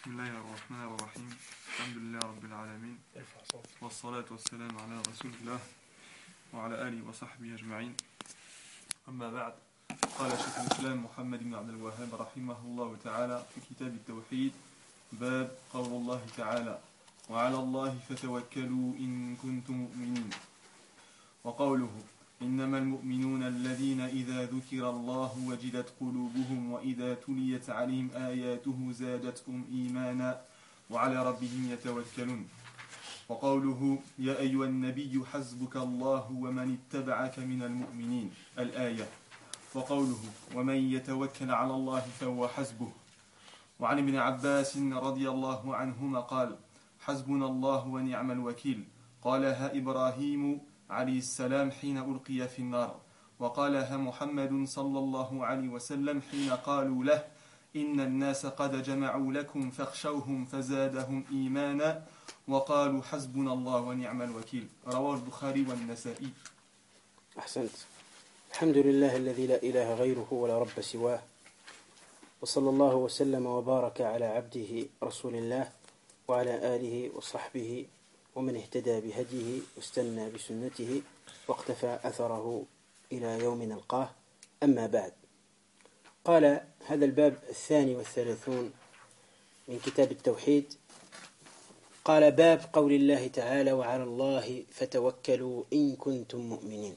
بسم الله الرحمن الرحيم. الحمد لله رب العالمين، والصلاة والسلام على رسول الله وعلى آله وصحبه أجمعين. أما بعد، قال شيخ الإسلام محمد بن عبد الوهاب رحمه الله تعالى في كتاب التوحيد: باب قول الله تعالى: وعلى الله فتوكلوا إن كنتم مؤمنين. وقوله: إنما المؤمنون الذين إذا ذكر الله وجلت قلوبهم وإذا تليت عليهم آياته زادتهم إيمانا وعلى ربهم يتوكلون. وقوله: يا أيها النبي حسبك الله ومن اتبعك من المؤمنين، الآية. وقوله: ومن يتوكل على الله فهو حسبه. وعن ابن عباس رضي الله عنهما قال: حسبنا الله ونعم الوكيل. قالها إبراهيم عليه السلام حين ألقي في النار، وقالها محمد صلى الله عليه وسلم حين قالوا له: إن الناس قد جمعوا لكم فاخشوهم فزادهم إيمانا وقالوا حسبنا الله ونعم الوكيل. رواه البخاري والنسائي. أحسنت. الحمد لله الذي لا إله غيره ولا رب سواه، وصلى الله وسلم وبارك على عبده رسول الله وعلى آله وصحبه ومن اهتدى بهديه واستنى بسنته واقتفى أثره إلى يوم نلقاه. أما بعد، قال: هذا الباب 32 من كتاب التوحيد. قال: باب قول الله تعالى: وعلى الله فتوكلوا إن كنتم مؤمنين.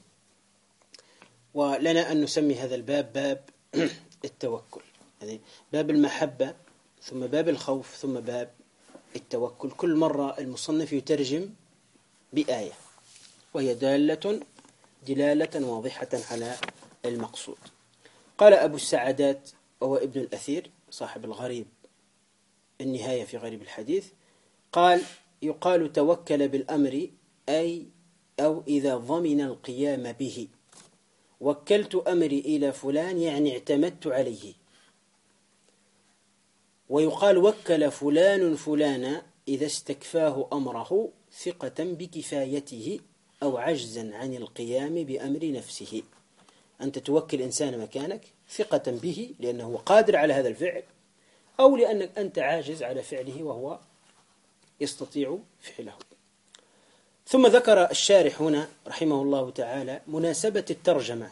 ولنا أن نسمي هذا الباب باب التوكل، يعني باب المحبة ثم باب الخوف ثم باب التوكل. كل مرة المصنف يترجم بآية وهي دلالة واضحة على المقصود. قال أبو السعدات وهو ابن الأثير صاحب الغريب النهاية في غريب الحديث، قال: يقال توكل بالأمر أو إذا ضمن القيام به. وكلت أمري إلى فلان يعني اعتمدت عليه. ويقال وكل فلان فلانا إذا استكفاه أمره ثقة بكفايته أو عجزا عن القيام بأمر نفسه. أنت توكل إنسان مكانك ثقة به لأنه قادر على هذا الفعل، أو لأنك أنت عاجز على فعله وهو يستطيع فعله. ثم ذكر الشارح هنا رحمه الله تعالى مناسبة الترجمة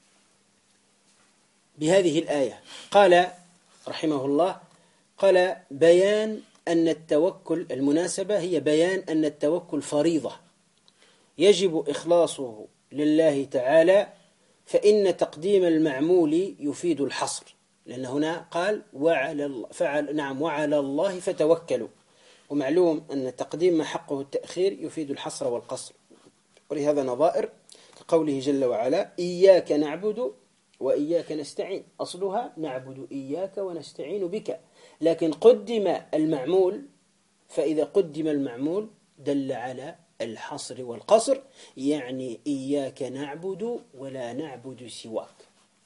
بهذه الآية. قال رحمه الله: قال: بيان أن التوكل، المناسبة هي بيان أن التوكل فريضة يجب إخلاصه لله تعالى، فإن تقديم المعمول يفيد الحصر، لأن هنا قال وعلى الله فتوكلوا، ومعلوم أن تقديم ما حقه التأخير يفيد الحصر والقصر. ولهذا نظائر كقوله جل وعلا: إياك نعبد وإياك نستعين، أصلها نعبد إياك ونستعين بك، لكن قدم المعمول، فإذا قدم المعمول دل على الحصر والقصر، يعني إياك نعبد ولا نعبد سواك.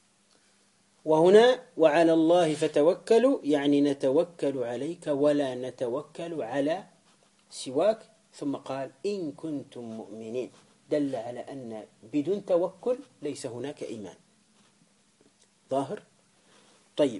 وهنا وعلى الله فتوكلوا يعني نتوكل عليك ولا نتوكل على سواك. ثم قال: إن كنتم مؤمنين، دل على أن بدون توكل ليس هناك إيمان. ظاهر؟ طيب.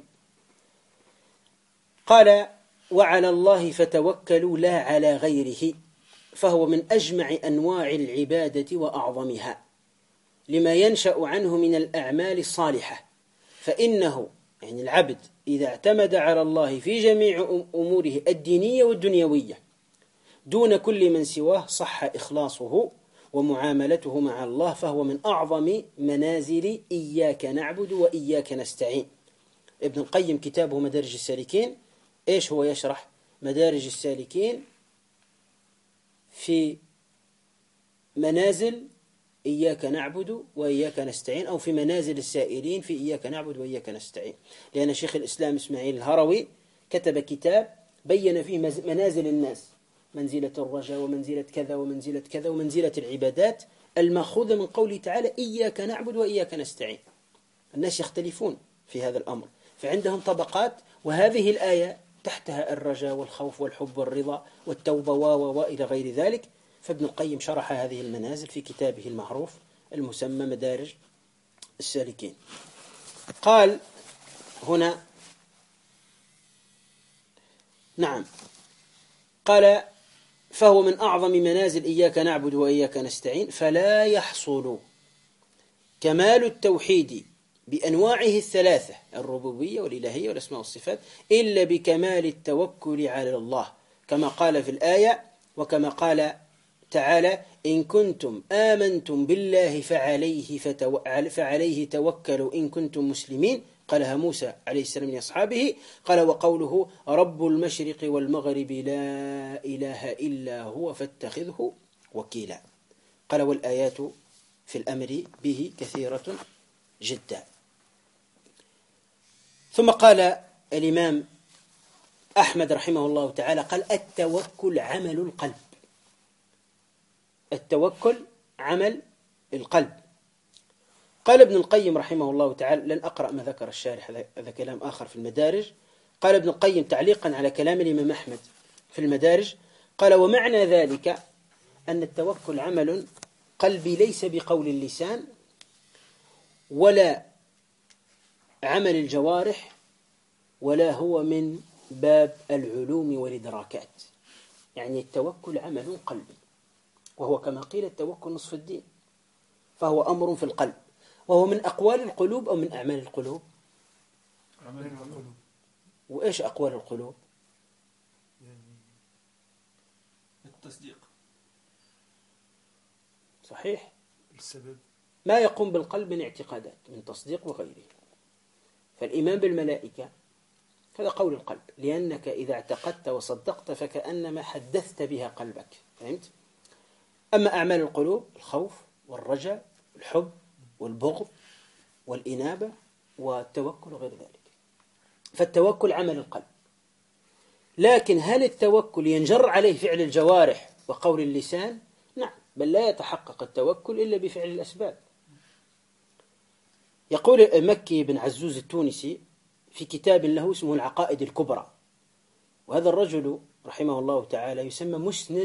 قال: وعلى الله فتوكلوا لا على غيره، فهو من أجمع أنواع العبادة وأعظمها لما ينشأ عنه من الأعمال الصالحة. فإنه يعني العبد إذا اعتمد على الله في جميع أموره الدينية والدنيوية دون كل من سواه صح إخلاصه ومعاملته مع الله، فهو من أعظم منازل إياك نعبد وإياك نستعين. ابن القيم كتابه مدارج السالكين إيش هو يشرح؟ مدارج السالكين في منازل إياك نعبد وإياك نستعين، أو في منازل السائرين في إياك نعبد وإياك نستعين. لأن شيخ الإسلام إسماعيل الهروي كتب كتاب بين فيه منازل الناس، منزلة الرجاء ومنزلة كذا ومنزلة كذا ومنزلة العبادات المأخوذة من قوله تعالى: إياك نعبد وإياك نستعين. الناس يختلفون في هذا الأمر، فعندهم طبقات، وهذه الآية تحتها الرجاء والخوف والحب والرضا والتوبة وإلى غير ذلك. فابن القيم شرح هذه المنازل في كتابه المعروف المسمى مدارج السالكين. قال هنا: نعم. قال فهو من أعظم منازل إياك نعبد وإياك نستعين، فلا يحصل كمال التوحيد بأنواعه الثلاثة الربوبية والإلهية والأسماء والصفات إلا بكمال التوكل على الله، كما قال في الآية وكما قال تعالى: إن كنتم آمنتم بالله فعليه توكلوا إن كنتم مسلمين. قالها موسى عليه السلام لأصحابه. قال: وقوله: رب المشرق والمغرب لا إله إلا هو فاتخذه وكيلا. قال: والآيات في الأمر به كثيرة جدا. ثم قال الإمام أحمد رحمه الله تعالى: قال: التوكل عمل القلب. التوكل عمل القلب. قال ابن القيم رحمه الله تعالى، لن أقرأ ما ذكر الشارح، هذا كلام آخر في المدارج. قال ابن القيم تعليقا على كلام الإمام أحمد في المدارج، قال: ومعنى ذلك أن التوكل عمل قلبي ليس بقول اللسان ولا عمل الجوارح، ولا هو من باب العلوم والإدراكات. يعني التوكل عمل قلبي، وهو كما قيل التوكل نصف الدين، فهو أمر في القلب، وهو من أقوال القلوب أو من أعمال القلوب. عمل القلوب. وإيش أقوال القلوب؟ يعني التصديق. صحيح. السبب ما يقوم بالقلب من اعتقادات من تصديق وغيره. فالإيمان بالملائكة هذا قول القلب، لأنك إذا اعتقدت وصدقت فكأنما حدثت بها قلبك. فهمت؟ أما أعمال القلوب: الخوف والرجاء والحب والبغض والإنابة والتوكل وغير ذلك. فالتوكل عمل القلب. لكن هل التوكل ينجر عليه فعل الجوارح وقول اللسان؟ نعم، بل لا يتحقق التوكل إلا بفعل الأسباب. يقول مكي بن عزوز التونسي في كتاب له اسمه العقائد الكبرى، وهذا الرجل رحمه الله تعالى يسمى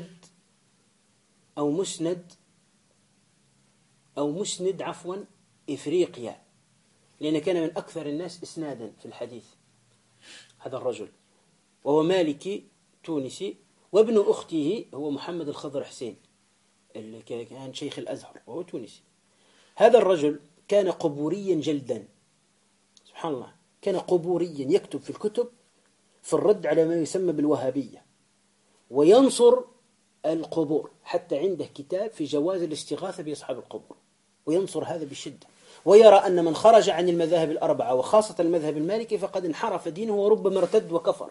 مسند إفريقيا، لأنه كان من أكثر الناس إسنادا في الحديث هذا الرجل، وهو مالكي تونسي، وابن أخته هو محمد الخضر حسين اللي كان شيخ الأزهر وهو تونسي. هذا الرجل كان قبوريا جلدا، سبحان الله، كان قبوريا يكتب في الكتب في الرد على ما يسمى بالوهابية، وينصر القبور، حتى عنده كتاب في جواز الاستغاثة بأصحاب القبور، وينصر هذا بشدة، ويرى أن من خرج عن المذاهب الأربعة وخاصة المذهب المالكي فقد انحرف دينه وربما ارتد وكفر.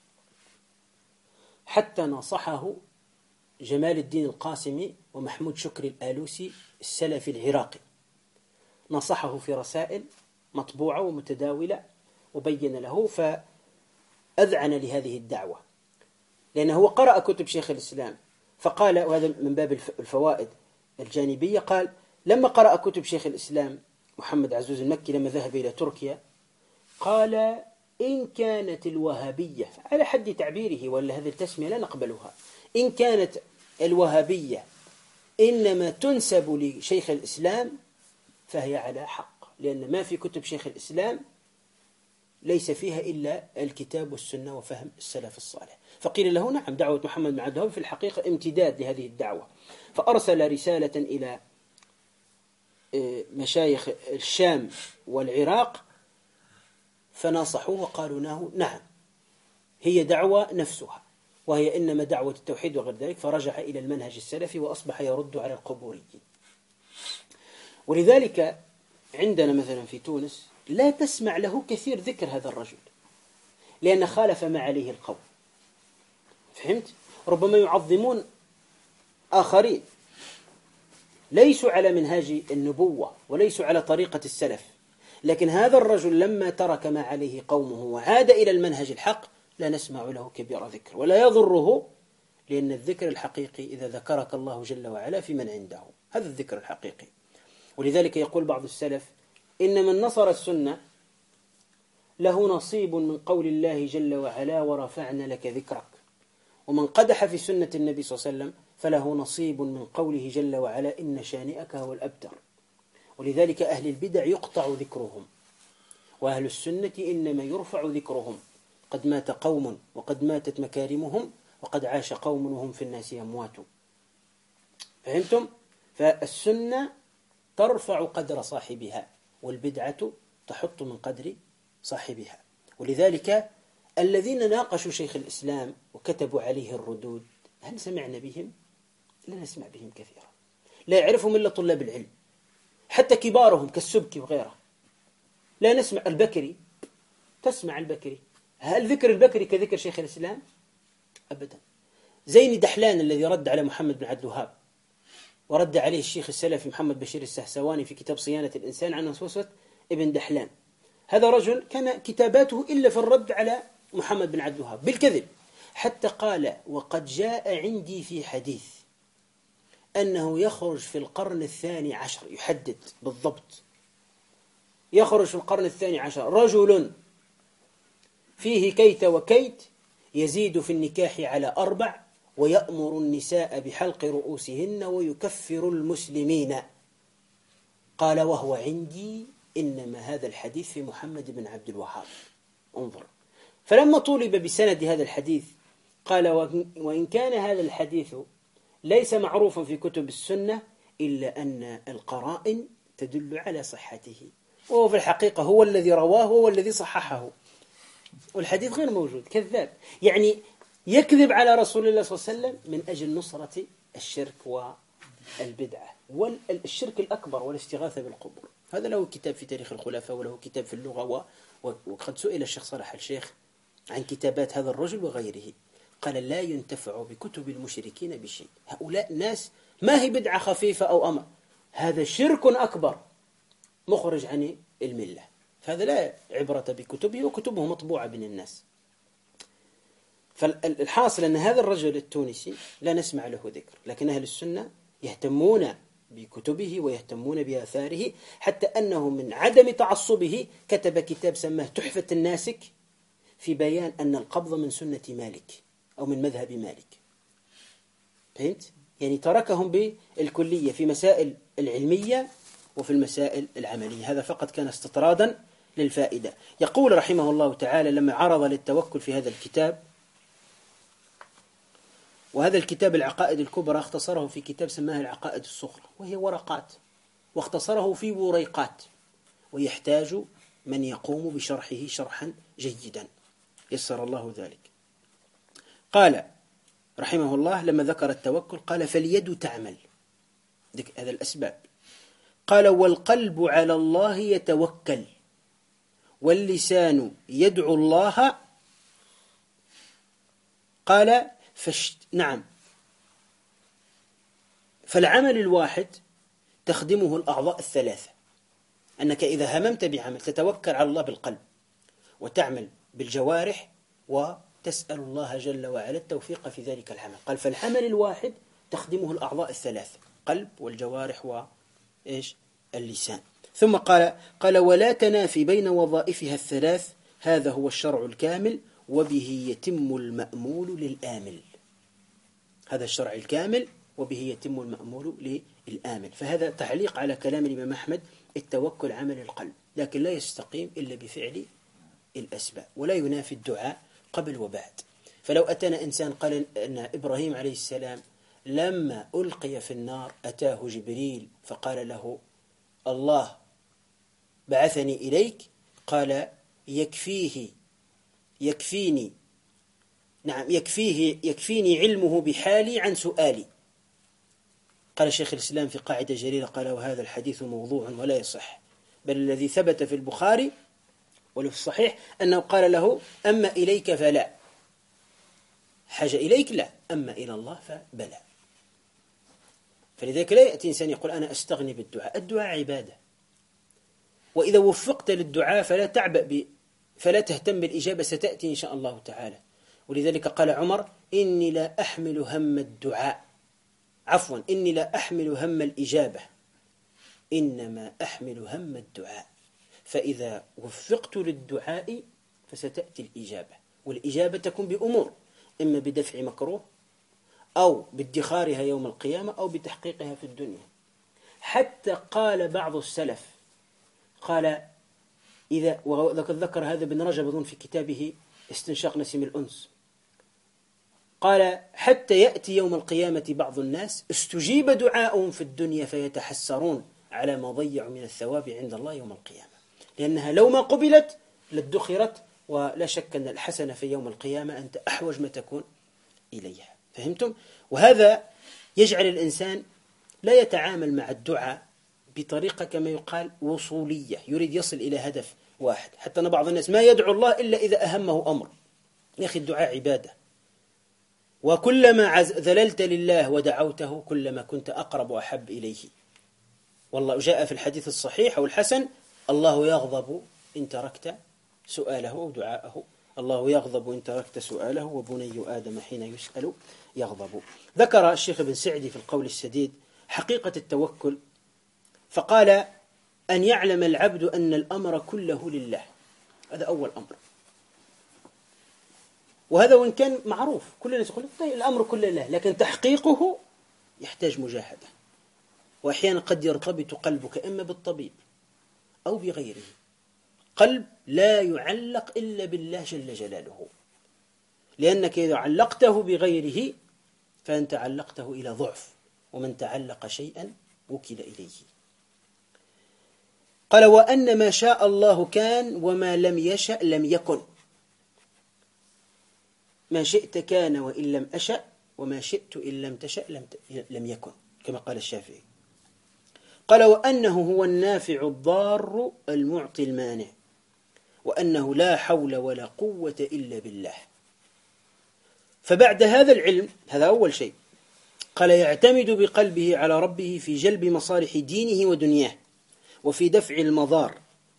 حتى نصحه جمال الدين القاسمي ومحمود شكري الآلوسي السلفي العراقي، نصحه في رسائل مطبوعة ومتداولة، وبين له، فأذعن لهذه الدعوة، لأنه هو قرأ كتب شيخ الإسلام فقال، وهذا من باب الفوائد الجانبية، قال: لما قرأ كتب شيخ الإسلام محمد عزوز المكي لما ذهب إلى تركيا، قال: إن كانت الوهابية على حد تعبيره، ولا هذه التسمية لا نقبلها، إن كانت الوهابية إنما تنسب لشيخ الإسلام فهي على حق، لأن ما في كتب شيخ الإسلام ليس فيها إلا الكتاب والسنة وفهم السلف الصالح. فقيل له: نعم، دعوة محمد بن عبد الوهاب في الحقيقة امتداد لهذه الدعوة. فأرسل رسالة إلى مشايخ الشام والعراق فناصحوه وقالوا له: نعم، هي دعوة نفسها، وهي إنما دعوة التوحيد وغير ذلك. فرجع إلى المنهج السلفي وأصبح يرد على القبوريين. ولذلك عندنا مثلا في تونس لا تسمع له كثير ذكر هذا الرجل، لأن خالف ما عليه القوم. فهمت؟ ربما يعظمون آخرين ليسوا على منهاج النبوة وليسوا على طريقة السلف، لكن هذا الرجل لما ترك ما عليه قومه وعاد إلى المنهج الحق لا نسمع له كبير ذكر، ولا يضره، لأن الذكر الحقيقي إذا ذكرك الله جل وعلا في من عنده، هذا الذكر الحقيقي. ولذلك يقول بعض السلف: إن من نصر السنة له نصيب من قول الله جل وعلا ورفعنا لك ذكرك، ومن قدح في سنة النبي صلى الله عليه وسلم فله نصيب من قوله جل وعلا إن شانئك هو الأبتر. ولذلك أهل البدع يقطع ذكرهم، وأهل السنة إنما يرفع ذكرهم. قد مات قوم وقد ماتت مكارمهم وقد عاش قوم وهم في الناس أموات. فهمتم؟ فالسنة ترفع قدر صاحبها، والبدعة تحط من قدر صاحبها. ولذلك الذين ناقشوا شيخ الإسلام وكتبوا عليه الردود هل سمعنا بهم؟ لا نسمع بهم كثيرا، لا يعرفهم إلا طلاب العلم، حتى كبارهم كالسبكي وغيره لا نسمع. البكري تسمع البكري، هل ذكر البكري كذكر شيخ الإسلام؟ أبدا. زين دحلان الذي رد على محمد بن عبد الوهاب ورد عليه الشيخ السلفي محمد بشير السهسواني في كتاب صيانة الإنسان عن وسوسة ابن دحلان، هذا رجل كان كتاباته إلا في الرد على محمد بن عبد الوهاب بالكذب، حتى قال وقد جاء عندي في حديث أنه يخرج في القرن 12، يحدد بالضبط يخرج في القرن 12 رجل فيه كيت وكيت يزيد في النكاح على 4 ويأمر النساء بحلق رؤوسهن ويكفر المسلمين. قال وهو عندي إنما هذا الحديث في محمد بن عبد الوهاب. انظر، فلما طولب بسند هذا الحديث قال وإن كان هذا الحديث ليس معروفا في كتب السنة إلا أن القرائن تدل على صحته، وهو في الحقيقة هو الذي رواه وهو الذي صححه، والحديث غير موجود. كذاب، يعني يكذب على رسول الله صلى الله عليه وسلم من أجل نصرة الشرك والبدعة والشرك الأكبر والاستغاثة بالقبور. هذا له كتاب في تاريخ الخلفاء وله كتاب في اللغة، وقد سئل الشيخ صالح الشيخ عن كتابات هذا الرجل وغيره، قال لا ينتفع بكتب المشركين بشيء. هؤلاء ناس ما هي بدعة خفيفة أو أمر، هذا شرك أكبر مخرج عن الملة، فهذا لا عبرة بكتبه، وكتبه مطبوعة بين الناس. فالحاصل أن هذا الرجل التونسي لا نسمع له ذكر، لكن أهل السنة يهتمون بكتبه ويهتمون بآثاره، حتى أنه من عدم تعصبه كتب كتاب سماه تحفة الناسك في بيان أن القبض من سنة مالك أو من مذهب مالك. فهمت؟ يعني تركهم بالكلية في مسائل العلمية وفي المسائل العملية. هذا فقط كان استطرادا للفائدة. يقول رحمه الله تعالى لما عرض للتوكل في هذا الكتاب، وهذا الكتاب العقائد الكبرى اختصره في كتاب سماه العقائد الصغرى، وهي ورقات، واختصره في وريقات، ويحتاج من يقوم بشرحه شرحا جيدا يسر الله ذلك. قال رحمه الله لما ذكر التوكل قال فاليد تعمل، هذا الأسباب. قال والقلب على الله يتوكل، واللسان يدعو الله. قال نعم، فالعمل الواحد تخدمه الأعضاء الثلاثة، أنك إذا هممت بعمل تتوكل على الله بالقلب وتعمل بالجوارح وتسأل الله جل وعلا التوفيق في ذلك العمل. قال فالعمل الواحد تخدمه الأعضاء الثلاثة، قلب والجوارح واللسان. ثم قال ولا تنافي بين وظائفها الثلاث، هذا هو الشرع الكامل وبه يتم المأمول للآمل. هذا الشرع الكامل وبه يتم المأمول للآمل. فهذا تعليق على كلام الإمام أحمد، التوكل عمل القلب، لكن لا يستقيم إلا بفعل الأسباب، ولا ينافي الدعاء قبل وبعد. فلو أتانا إنسان قال أن إبراهيم عليه السلام لما ألقي في النار أتاه جبريل فقال له الله بعثني إليك، قال يكفيني علمه بحالي عن سؤالي. قال شيخ الإسلام في قاعدة جليلة قال وهذا الحديث موضوع ولا يصح، بل الذي ثبت في البخاري وفي الصحيح أنه قال له أما إليك فلا، حاجة إليك لا، أما إلى الله فبلا. فلذلك لا يأتي إنسان يقول أنا أستغني بالدعاء، الدعاء عبادة، وإذا وفقت للدعاء فلا تهتم بالإجابة، ستأتي إن شاء الله تعالى. ولذلك قال عمر إني لا أحمل هم الدعاء، إني لا أحمل هم الإجابة، إنما أحمل هم الدعاء، فإذا وفقت للدعاء فستأتي الإجابة. والإجابة تكون بأمور، إما بدفع مكروه أو بادخارها يوم القيامة أو بتحقيقها في الدنيا. حتى قال بعض السلف قال وقد ذكر هذا ابن رجب أظن في كتابه استنشاق نسيم الأنس. قال حتى يأتي يوم القيامة بعض الناس استجيب دعاؤهم في الدنيا فيتحسرون على ما ضيعوا من الثواب عند الله يوم القيامة، لأنها لو ما قبلت لادخرت، ولا شك أن الحسنة في يوم القيامة أنت أحوج ما تكون إليها. فهمتم؟ وهذا يجعل الإنسان لا يتعامل مع الدعاء بطريقة كما يقال وصولية، يريد يصل إلى هدف واحد. حتى أن بعض الناس ما يدعو الله إلا إذا أهمه أمر. يا أخي الدعاء عبادة، وكلما ذللت لله ودعوته كلما كنت أقرب وأحب إليه. والله جاء في الحديث الصحيح أو الحسن: الله يغضب إن تركت سؤاله أو دعاءه، الله يغضب إن تركت سؤاله، وبني آدم حين يسأل يغضب. ذكر الشيخ ابن سعدي في القول السديد حقيقة التوكل، فقال: أن يعلم العبد أن الأمر كله لله. هذا أول أمر، وهذا وإن كان معروف كل الناس يقول طيب الأمر كله لله، لكن تحقيقه يحتاج مجاهدة. وأحيانا قد يرتبط قلبك إما بالطبيب أو بغيره. قلب لا يعلق إلا بالله جل جلاله، لأنك إذا علقته بغيره فأنت علقته إلى ضعف، ومن تعلق شيئا وكل إليه. قال: وأن ما شاء الله كان وما لم يشأ لم يكن. ما شئت كان وإن لم أشأ، وما شئت إن لم تشأ لم يكن، كما قال الشافعي. قال: وأنه هو النافع الضار المعطي المانع، وأنه لا حول ولا قوة إلا بالله. فبعد هذا العلم، هذا أول شيء، قال: يعتمد بقلبه على ربه في جلب مصالح دينه ودنياه، وفي دفع المضار،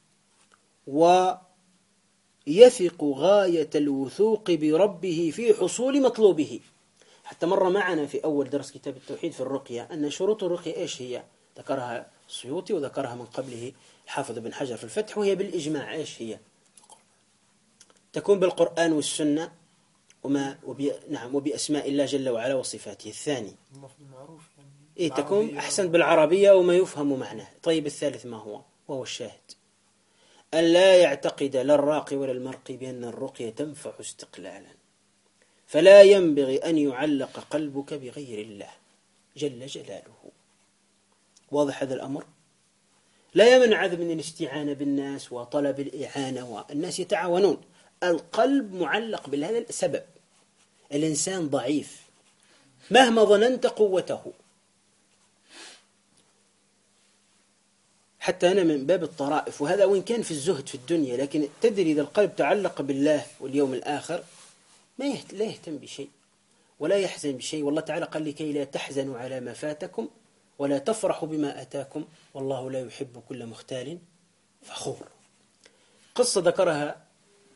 ويثق غاية الوثوق بربه في حصول مطلوبه. حتى مر معنا في أول درس كتاب التوحيد في الرقية أن شروط الرقية إيش هي؟ ذكرها السيوطي وذكرها من قبله الحافظ بن حجر في الفتح، وهي بالإجماع إيش هي؟ تكون بالقرآن والسنة وبأسماء الله جل وعلا وصفاته. الثاني تكون أحسن بالعربية وما يفهم معناه. طيب الثالث ما هو؟ وهو الشاهد، أن لا يعتقد لا الراقي ولا المرقي بأن الرقية تنفع استقلالا، فلا ينبغي أن يعلق قلبك بغير الله جل جلاله. واضح هذا الأمر؟ لا يمنع من الاستعانة بالناس وطلب الإعانة، والناس يتعاونون. القلب معلق بالله. هذا السبب. الإنسان ضعيف مهما ظننت قوته. حتى أنا من باب الطرائف، وهذا وإن كان في الزهد في الدنيا، لكن تدري إذا القلب تعلق بالله واليوم الآخر لا يهتم بشيء ولا يحزن بشيء. والله تعالى قال: لكي لا تحزنوا على ما فاتكم ولا تفرحوا بما أتاكم والله لا يحب كل مختال فخور. قصة ذكرها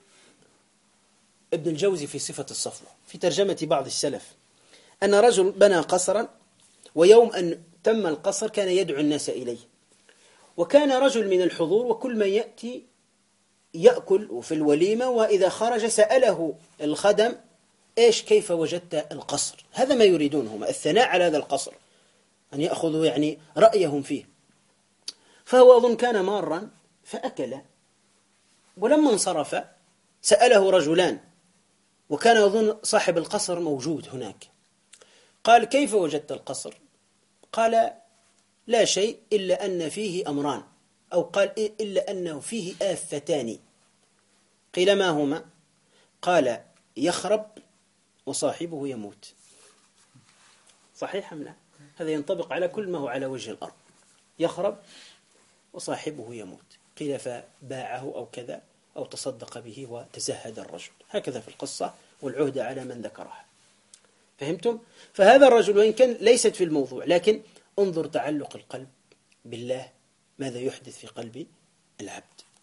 ابن الجوزي في صفة الصفوة في ترجمة بعض السلف، أن رجل بنى قصرا، ويوم أن تم القصر كان يدعو الناس إليه، وكان رجل من الحضور وكل من يأتي يأكل في الوليمة، وإذا خرج سأله الخدم: إيش كيف وجدت القصر؟ هذا ما يريدونه، الثناء على هذا القصر، أن يأخذوا يعني رأيهم فيه. فهو أظن كان مارا فأكل، ولما انصرف سأله رجلان، وكان يظن صاحب القصر موجود هناك. قال: كيف وجدت القصر؟ قال: لا شيء إلا أن فيه أمران، أو قال: إلا أنه فيه آفتان. قيل: ما هما؟ قال: يخرب وصاحبه يموت. صحيح أم لا؟ هذا ينطبق على كل ما هو على وجه الأرض. يخرب وصاحبه يموت. قيل: فباعه أو كذا أو تصدق به وتزهد الرجل. هكذا في القصة، والعهد على من ذكرها. فهمتم؟ فهذا الرجل وإن كان ليست في الموضوع، لكن انظر تعلق القلب بالله ماذا يحدث في قلب العبد.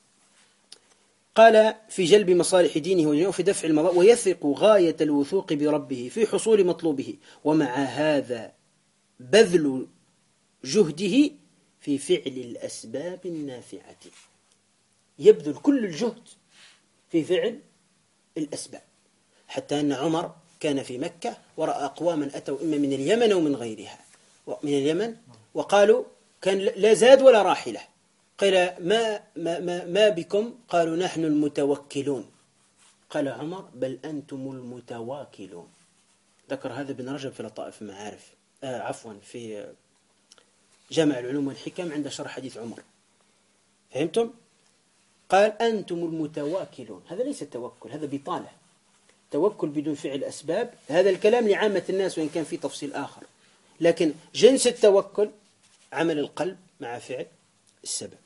قال: في جلب مصالح دينه ودنياه وفي دفع المضار، ويثق غاية الوثوق بربه في حصول مطلوبه، ومع هذا بذل جهده في فعل الأسباب النافعة. يبذل كل الجهد في فعل الأسباب. حتى أن عمر كان في مكة ورأى أقواما أتوا إما من اليمن أو من غيرها، من اليمن، وقالوا كان لا زاد ولا راحلة. قيل: ما بكم؟ قالوا: نحن المتوكلون. قال عمر بل أنتم المتواكلون. ذكر هذا ابن رجب في لطائف المعارف، في جامع العلوم والحكم عند شرح حديث عمر. فهمتم؟ قال أنتم المتواكلون، هذا ليس توكل، هذا بطالة. توكل بدون فعل أسباب، هذا الكلام لعامة الناس وإن كان في تفصيل آخر، لكن جنس التوكل عمل القلب مع فعل السبب.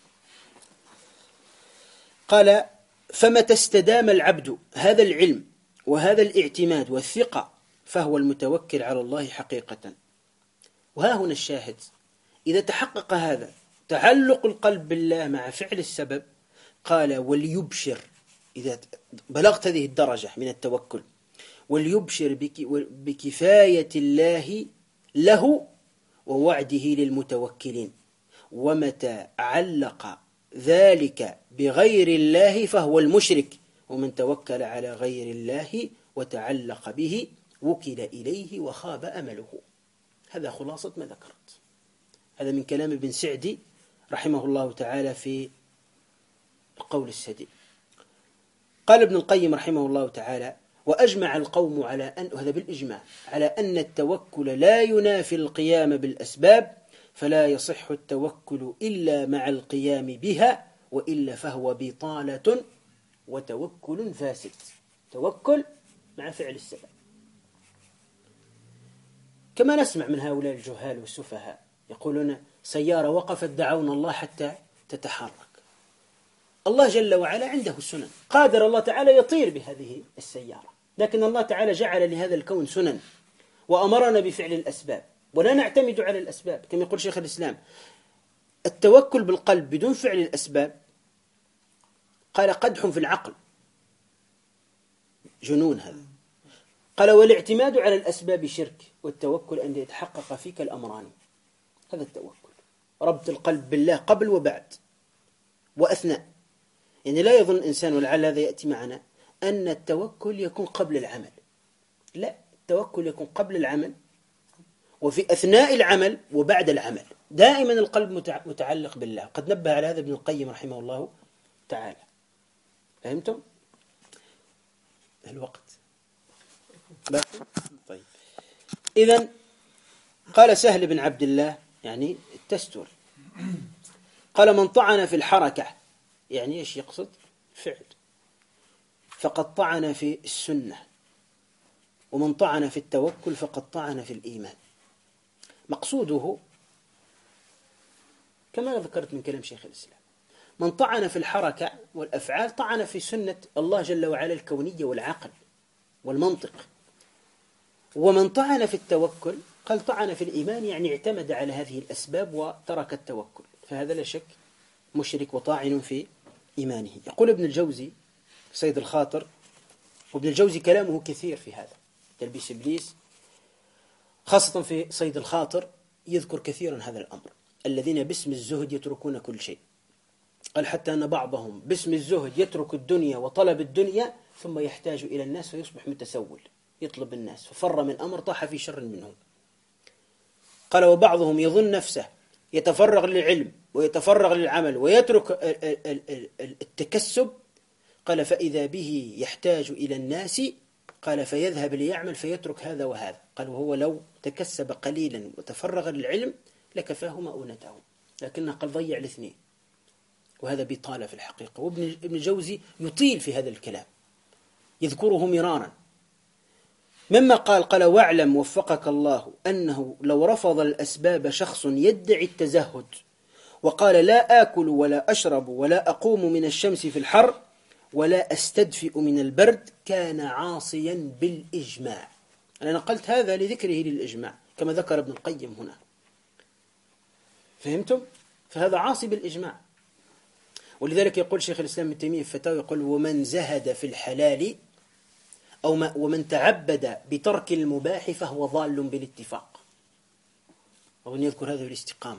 قال فمتى استدام العبد هذا العلم وهذا الاعتماد والثقة فهو المتوكل على الله حقيقة. وها هنا الشاهد، إذا تحقق هذا تعلق القلب بالله مع فعل السبب، قال وليبشر، إذا بلغت هذه الدرجة من التوكل، وليبشر بكفاية الله له ووعده للمتوكلين. ومتى علق ذلك بغير الله فهو المشرك، ومن توكل على غير الله وتعلق به وكل إليه وخاب أمله. هذا خلاصة ما ذكرت. هذا من كلام ابن سعدي رحمه الله تعالى في القول السديد. قال ابن القيم رحمه الله تعالى وأجمع القوم على أن، وهذا بالإجماع، على أن التوكل لا ينافي القيام بالأسباب، فلا يصح التوكل إلا مع القيام بها، وإلا فهو بطالة وتوكل فاسد. توكل مع فعل السبب. كما نسمع من هؤلاء الجهال والسفهاء يقولون سيارة وقفت دعونا الله حتى تتحرك. الله جل وعلا عنده سنن، قادر الله تعالى يطير بهذه السيارة، لكن الله تعالى جعل لهذا الكون سنن وأمرنا بفعل الأسباب، ولا نعتمد على الأسباب. كما يقول شيخ الإسلام التوكل بالقلب بدون فعل الأسباب قال قدح في العقل، جنون هذا. قال والاعتماد على الأسباب شرك، والتوكل أن يتحقق فيك الأمران. هذا التوكل، ربط القلب بالله قبل وبعد وأثناء. يعني لا يظن الإنسان، ولعل هذا يأتي معنا، أن التوكل يكون قبل العمل. لا، التوكل يكون قبل العمل وفي أثناء العمل وبعد العمل. دائما القلب متعلق بالله. قد نبه على هذا ابن القيم رحمه الله تعالى. فهمتم؟ الوقت باقي؟ طيب. إذن قال سهل بن عبد الله يعني التستر، قال من طعن في الحركة، يعني إيش يقصد؟ فعل، فقد طعن في السنة، ومن طعن في التوكل فقد طعن في الإيمان. مقصوده كما ذكرت من كلام شيخ الإسلام، من طعن في الحركة والأفعال طعن في سنة الله جل وعلا الكونية والعقل والمنطق. ومن طعن في التوكل قال طعن في الإيمان، يعني اعتمد على هذه الأسباب وترك التوكل، فهذا لا شك مشرك وطاعن في إيمانه. يقول ابن الجوزي صيد الخاطر، وابن الجوزي كلامه كثير في هذا تلبيس إبليس، خاصة في صيد الخاطر يذكر كثيرا هذا الأمر، الذين باسم الزهد يتركون كل شيء. قال حتى أن بعضهم باسم الزهد يترك الدنيا وطلب الدنيا ثم يحتاج إلى الناس فيصبح متسول، يطلب الناس، ففر من أمر طاح في شر منهم. قال وبعضهم يظن نفسه يتفرغ للعلم ويتفرغ للعمل ويترك التكسب، قال فإذا به يحتاج إلى الناس، قال فيذهب ليعمل فيترك هذا وهذا. قال وهو لو تكسب قليلا وتفرغ للعلم لكفاه مؤونته، لكنه قال ضيع الاثنين، وهذا بطالة في الحقيقة. وابن الجوزي يطيل في هذا الكلام يذكره مرارا. مما قال واعلم وفقك الله أنه لو رفض الأسباب شخص يدعي التزهد وقال لا آكل ولا أشرب ولا أقوم من الشمس في الحر ولا أستدفئ من البرد كان عاصيا بالإجماع. أنا نقلت هذا لذكره للإجماع كما ذكر ابن القيم هنا. فهمتم؟ فهذا عاصي بالإجماع. ولذلك يقول شيخ الإسلام ابن تيمية في فتاوى، يقول ومن زهد في الحلال ومن تعبد بترك المباح فهو ضال بالاتفاق. وأن يذكر هذا بالاستقامة.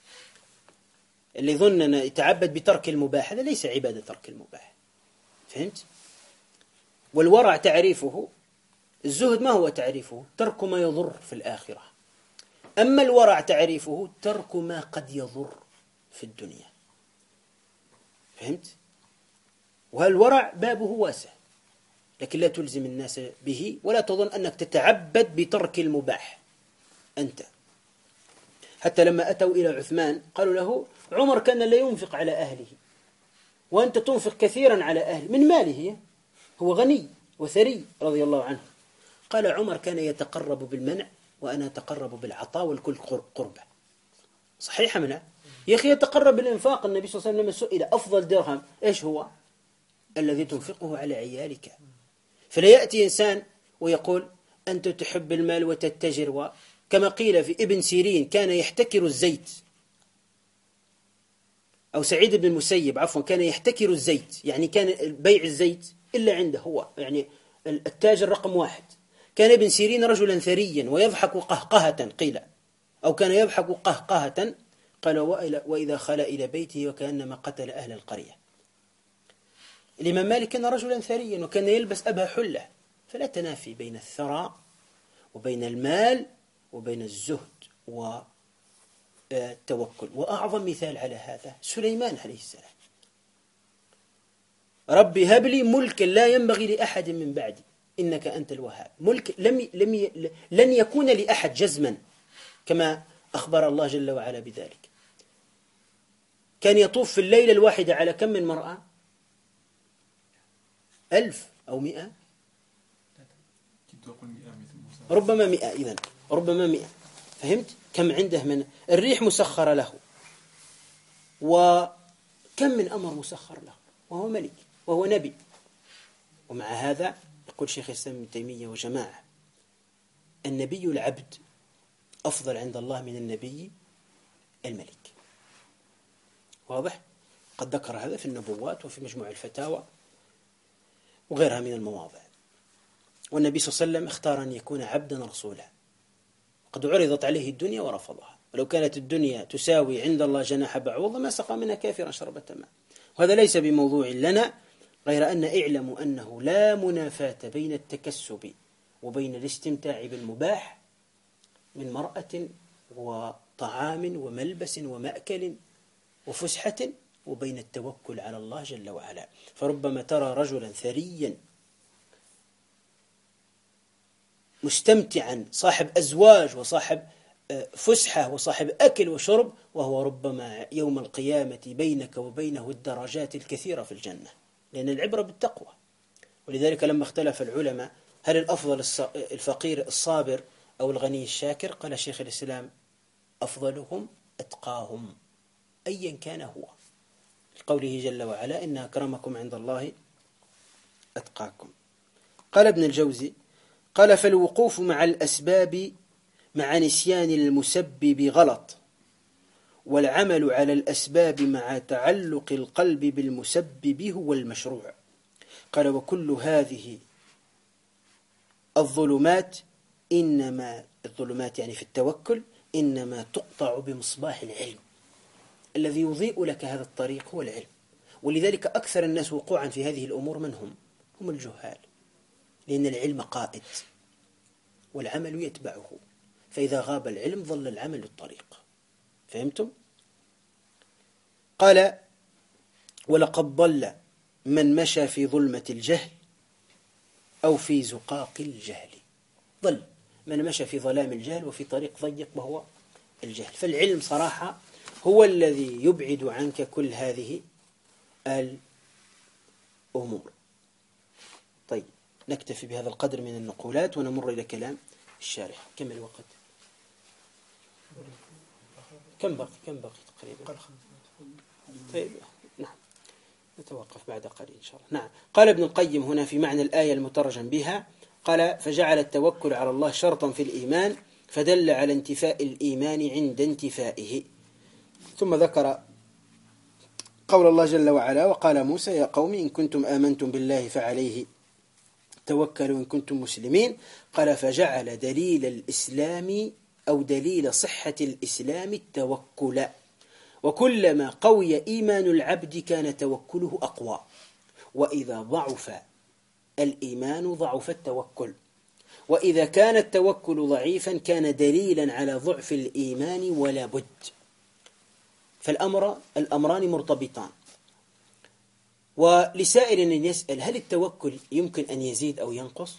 اللي يظن أن يتعبد بترك المباح هذا ليس عبادة ترك المباح. فهمت؟ والورع تعريفه، الزهد ما هو تعريفه؟ ترك ما يضر في الآخرة. أما الورع تعريفه ترك ما قد يضر في الدنيا. فهمت؟ وهالورع بابه واسع، لكن لا تلزم الناس به، ولا تظن أنك تتعبد بترك المباح أنت. حتى لما أتوا إلى عثمان قالوا له: عمر كان لا ينفق على أهله وأنت تنفق كثيرا على أهله من ماله، هو غني وثري رضي الله عنه. قال: عمر كان يتقرب بالمنع وأنا أتقرب بالعطاء والكل قربة. صحيح منها يا أخي، يتقرب بالإنفاق. النبي صلى الله عليه وسلم لما سئل أفضل درهم إيش هو؟ الذي تنفقه على عيالك. فلا يأتي إنسان ويقول: أنت تحب المال وتتجر، كما قيل في ابن سيرين كان يحتكر الزيت، أو سعيد بن المسيب عفوا كان يحتكر الزيت، يعني كان بيع الزيت إلا عنده هو، يعني التاجر رقم واحد. كان ابن سيرين رجلا ثريا ويضحك قهقهة قيل، أو كان يضحك قهقهة قال: وإذا خلا إلى بيته وكأنما قتل أهل القرية. الإمام مالك كان رجلا ثريا وكان يلبس أبها حلة، فلا تنافي بين الثراء وبين المال وبين الزهد والتوكل. وأعظم مثال على هذا سليمان عليه السلام: ربي هب لي ملكا لا ينبغي لأحد من بعدي إنك أنت الوهاب. ملك لن يكون لأحد جزما، كما أخبر الله جل وعلا بذلك. كان يطوف في الليلة الواحدة على كم من مرأة؟ 1000 أو 100، ربما 100. إذن ربما 100. فهمت كم عنده من الريح مسخرة له، وكم من أمر مسخر له، وهو ملك وهو نبي. ومع هذا يقول شيخ الإسلام ابن تيمية وجماعة: النبي العبد أفضل عند الله من النبي الملك. واضح؟ قد ذكر هذا في النبوات وفي مجموع الفتاوى وغيرها من المواضع. والنبي صلى الله عليه وسلم اختار أن يكون عبدا رسولا، قد عرضت عليه الدنيا ورفضها، ولو كانت الدنيا تساوي عند الله جناح بعوض ما سقى منها كافرا شربة ماء. وهذا ليس بموضوع لنا، غير أن اعلموا أنه لا منافاة بين التكسب وبين الاستمتاع بالمباح من مرأة وطعام وملبس ومأكل وفسحة وبين التوكل على الله جل وعلا. فربما ترى رجلا ثريا مستمتعا صاحب أزواج وصاحب فسحة وصاحب أكل وشرب، وهو ربما يوم القيامة بينك وبينه الدرجات الكثيرة في الجنة، لأن العبرة بالتقوى. ولذلك لما اختلف العلماء هل الأفضل الفقير الصابر أو الغني الشاكر، قال شيخ الإسلام: أفضلهم أتقاهم، أيا كان هو، لقوله جل وعلا: إن أكرمكم عند الله أتقاكم. قال ابن الجوزي: قال: فالوقوف مع الأسباب مع نسيان المسبب غلط، والعمل على الأسباب مع تعلق القلب بالمسبب هو المشروع. قال: وكل هذه الظلمات يعني في التوكل إنما تقطع بمصباح العلم. الذي يضيء لك هذا الطريق هو العلم. ولذلك أكثر الناس وقوعا في هذه الأمور من هم الجهال، لأن العلم قائد والعمل يتبعه، فإذا غاب العلم ظل العمل الطريق. فهمتم؟ قال: ولقد ضل من مشى في ظلمة الجهل أو في زقاق الجهل. ضل من مشى في ظلام الجهل وفي طريق ضيق وهو الجهل. فالعلم صراحة هو الذي يبعد عنك كل هذه الأمور. طيب، نكتفي بهذا القدر من النقولات ونمر إلى كلام الشارح. كم الوقت؟ كم بقي تقريبا؟ طيب، نعم، نتوقف بعد قليل إن شاء الله. نعم. قال ابن القيم هنا في معنى الآية المترجم بها، قال: فجعل التوكل على الله شرطا في الإيمان، فدل على انتفاء الإيمان عند انتفائه. ثم ذكر قول الله جل وعلا: وقال موسى: يا قوم إن كنتم آمنتم بالله فعليه توكلوا إن كنتم مسلمين. قال: فجعل دليل الإسلام أو دليل صحة الإسلام التوكل، وكلما قوي إيمان العبد كان توكله أقوى، وإذا ضعف الإيمان ضعف التوكل، وإذا كان التوكل ضعيفا كان دليلا على ضعف الإيمان ولا بد. فالأمران مرتبطان. ولسائل أن يسأل هل التوكل يمكن أن يزيد أو ينقص؟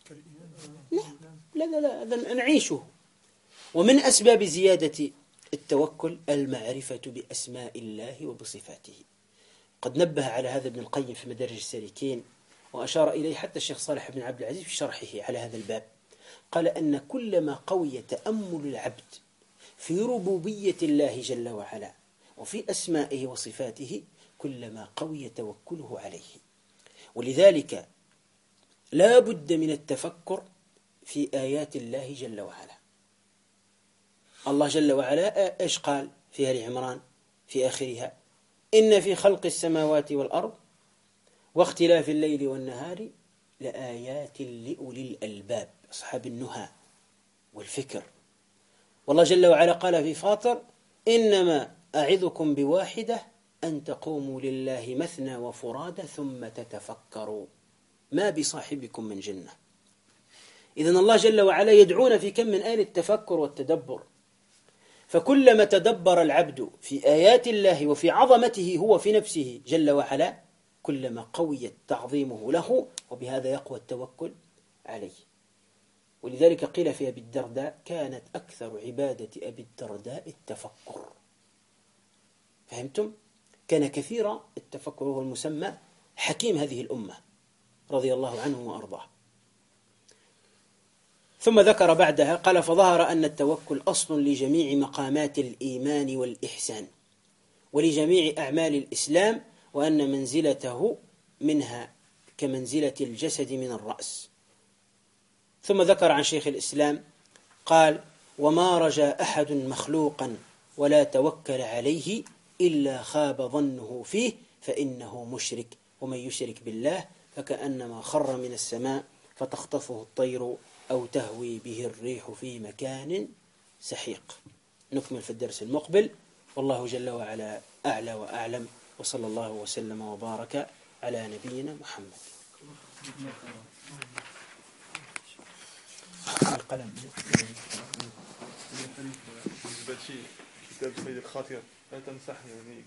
لا هذا نعيشه. ومن أسباب زيادة التوكل المعرفة بأسماء الله وبصفاته. قد نبه على هذا ابن القيم في مدارج السالكين، وأشار إليه حتى الشيخ صالح بن عبد العزيز في شرحه على هذا الباب. قال أن كلما قوي تأمل العبد في ربوبية الله جل وعلا وفي أسمائه وصفاته كلما قوي توكله عليه. ولذلك لا بد من التفكر في آيات الله جل وعلا. الله جل وعلا إيش قال في آل عمران في آخرها؟ إن في خلق السماوات والأرض واختلاف الليل والنهار لآيات لأولي الألباب، أصحاب النهى والفكر. والله جل وعلا قال في فاطر إنما أعظكم بواحدة أن تقوموا لله مثنى وفرادى ثم تتفكروا ما بصاحبكم من جنة. إذن الله جل وعلا يدعونا في كم من آية التفكر والتدبر. فكلما تدبر العبد في آيات الله وفي عظمته هو في نفسه جل وعلا كلما قويت تعظيمه له، وبهذا يقوى التوكل عليه. ولذلك قيل في أبي الدرداء كانت أكثر عبادة أبي الدرداء التفكر. فهمتم؟ كان كثير التفكر، وهو المسمى حكيم هذه الأمة رضي الله عنه وأرضاه. ثم ذكر بعدها قال فظهر أن التوكل أصل لجميع مقامات الإيمان والإحسان ولجميع أعمال الإسلام، وأن منزلته منها كمنزلة الجسد من الرأس. ثم ذكر عن شيخ الإسلام قال وما رجا أحد مخلوقا ولا توكل عليه إلا خاب ظنه فيه فإنه مشرك، ومن يشرك بالله فكأنما خر من السماء فتخطفه الطير أو تهوي به الريح في مكان سحيق. نكمل في الدرس المقبل، والله جل وعلا أعلى وأعلم، وصلى الله وسلم وبارك على نبينا محمد. القلم كتاب سيد الخاطر لا تمسح يعني